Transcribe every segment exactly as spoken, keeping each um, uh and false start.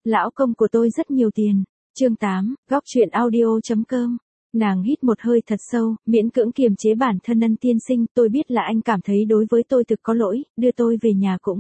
Lão công của tôi rất nhiều tiền. Chương tám, góc truyện audio chấm com. Nàng hít một hơi thật sâu, miễn cưỡng kiềm chế bản thân. Ân tiên sinh, tôi biết là anh cảm thấy đối với tôi thực có lỗi, đưa tôi về nhà cũng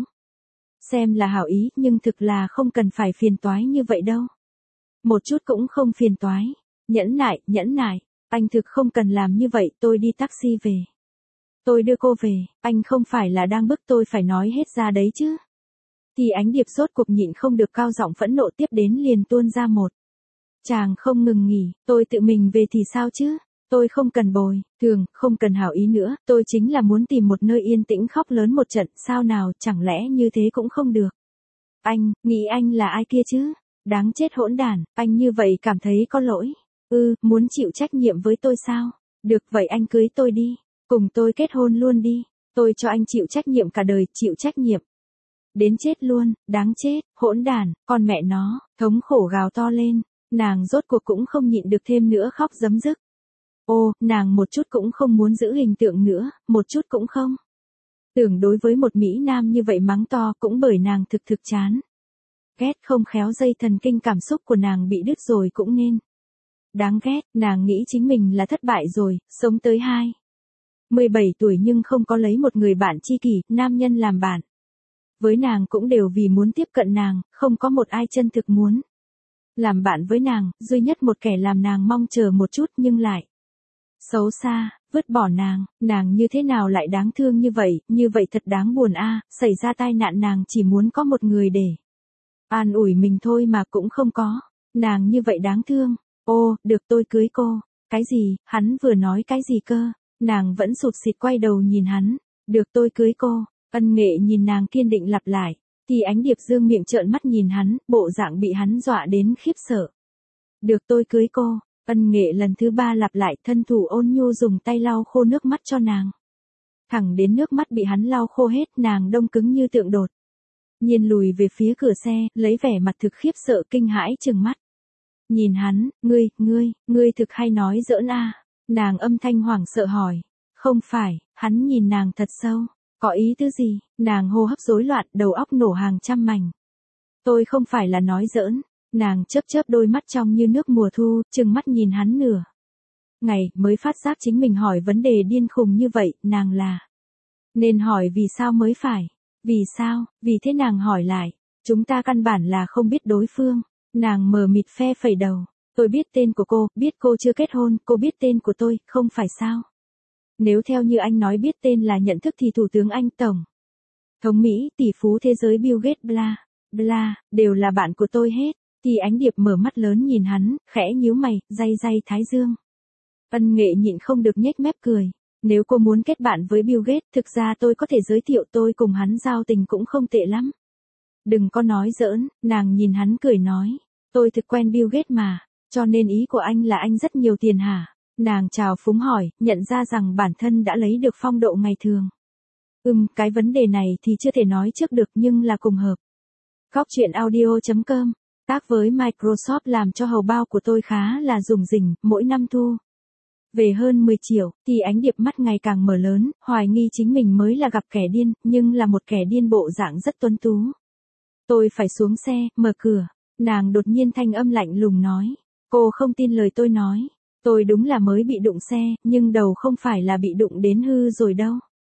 xem là hảo ý, nhưng thực là không cần phải phiền toái như vậy đâu. Một chút cũng không phiền toái. Nhẫn nại, nhẫn nại, anh thực không cần làm như vậy, tôi đi taxi về. Tôi đưa cô về, anh không phải là đang bức tôi phải nói hết ra đấy chứ. Thì Ánh Điệp rốt cuộc nhịn không được, cao giọng phẫn nộ tiếp đến liền tuôn ra một chàng không ngừng nghỉ. Tôi tự mình về thì sao chứ? Tôi không cần bồi thường, không cần hảo ý nữa, tôi chính là muốn tìm một nơi yên tĩnh khóc lớn một trận, sao nào, chẳng lẽ như thế cũng không được? Anh, nghĩ anh là ai kia chứ? Đáng chết hỗn đản, anh như vậy cảm thấy có lỗi. Ừ, muốn chịu trách nhiệm với tôi sao? Được vậy anh cưới tôi đi, cùng tôi kết hôn luôn đi, tôi cho anh chịu trách nhiệm cả đời, chịu trách nhiệm. Đến chết luôn, đáng chết, hỗn đản, con mẹ nó, thống khổ gào to lên, nàng rốt cuộc cũng không nhịn được thêm nữa, khóc rấm rức. Ô, nàng một chút cũng không muốn giữ hình tượng nữa, một chút cũng không. Tưởng đối với một Mỹ Nam như vậy mắng to, cũng bởi nàng thực thực chán. Ghét, không khéo dây thần kinh cảm xúc của nàng bị đứt rồi cũng nên. Đáng ghét, nàng nghĩ chính mình là thất bại rồi, sống tới hai mười bảy tuổi nhưng không có lấy một người bạn tri kỷ, nam nhân làm bạn. Với nàng cũng đều vì muốn tiếp cận nàng, không có một ai chân thực muốn làm bạn với nàng, duy nhất một kẻ làm nàng mong chờ một chút nhưng lại xấu xa, vứt bỏ nàng, nàng như thế nào lại đáng thương như vậy, như vậy thật đáng buồn a. Xảy ra tai nạn nàng chỉ muốn có một người để an ủi mình thôi mà cũng không có, nàng như vậy đáng thương. Ô, được tôi cưới cô. Cái gì, hắn vừa nói cái gì cơ? Nàng vẫn sụt sịt quay đầu nhìn hắn. Được tôi cưới cô. Ân Nghệ nhìn nàng kiên định lặp lại. Thì Ánh Điệp dương miệng trợn mắt nhìn hắn, bộ dạng bị hắn dọa đến khiếp sợ. Được tôi cưới cô. Ân Nghệ lần thứ ba lặp lại, thân thủ ôn nhu dùng tay lau khô nước mắt cho nàng. Thẳng đến nước mắt bị hắn lau khô hết, nàng đông cứng như tượng đột nhiên lùi về phía cửa xe, lấy vẻ mặt thực khiếp sợ kinh hãi trừng mắt. Nhìn hắn, ngươi, ngươi, ngươi thực hay nói giỡn a? Nàng âm thanh hoảng sợ hỏi. Không phải, hắn nhìn nàng thật sâu. Có ý tứ gì? Nàng hô hấp rối loạn, đầu óc nổ hàng trăm mảnh. Tôi không phải là nói giỡn. Nàng chớp chớp đôi mắt trong như nước mùa thu, trừng mắt nhìn hắn nửa ngày, mới phát giác chính mình hỏi vấn đề điên khùng như vậy, nàng là nên hỏi vì sao mới phải. Vì sao, vì thế nàng hỏi lại. Chúng ta căn bản là không biết đối phương. Nàng mờ mịt phe phẩy đầu. Tôi biết tên của cô, biết cô chưa kết hôn, cô biết tên của tôi, không phải sao? Nếu theo như anh nói biết tên là nhận thức thì Thủ tướng Anh, Tổng thống Mỹ, tỷ phú thế giới Bill Gates bla, bla, đều là bạn của tôi hết. Thì Ánh Điệp mở mắt lớn nhìn hắn, khẽ nhíu mày, day day thái dương. Ân Nghệ nhịn không được nhếch mép cười. Nếu cô muốn kết bạn với Bill Gates, thực ra tôi có thể giới thiệu, tôi cùng hắn giao tình cũng không tệ lắm. Đừng có nói giỡn, nàng nhìn hắn cười nói. Tôi thực quen Bill Gates mà, cho nên ý của anh là anh rất nhiều tiền hả? Nàng chào phúng hỏi, nhận ra rằng bản thân đã lấy được phong độ ngày thường. Ừm, cái vấn đề này thì chưa thể nói trước được nhưng là cùng hợp. Góc truyện audio chấm com, tác với Microsoft làm cho hầu bao của tôi khá là rủng rỉnh, mỗi năm thu về hơn mười triệu, thì Ánh Điệp mắt ngày càng mở lớn, hoài nghi chính mình mới là gặp kẻ điên, nhưng là một kẻ điên bộ dạng rất tuấn tú. Tôi phải xuống xe, mở cửa. Nàng đột nhiên thanh âm lạnh lùng nói. Cô không tin lời tôi nói. Tôi đúng là mới bị đụng xe, nhưng đầu không phải là bị đụng đến hư rồi đâu.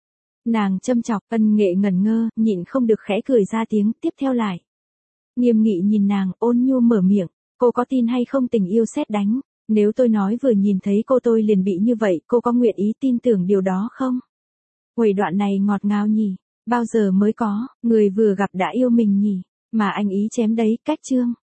Nàng châm chọc. Ân Nghệ ngẩn ngơ, nhịn không được khẽ cười ra tiếng, tiếp theo lại. Nghiêm nghị nhìn nàng, ôn nhu mở miệng. Cô có tin hay không tình yêu sét đánh? Nếu tôi nói vừa nhìn thấy cô tôi liền bị như vậy, cô có nguyện ý tin tưởng điều đó không? Quầy đoạn này ngọt ngào nhỉ? Bao giờ mới có, người vừa gặp đã yêu mình nhỉ? Mà anh ý chém đấy, cách chương.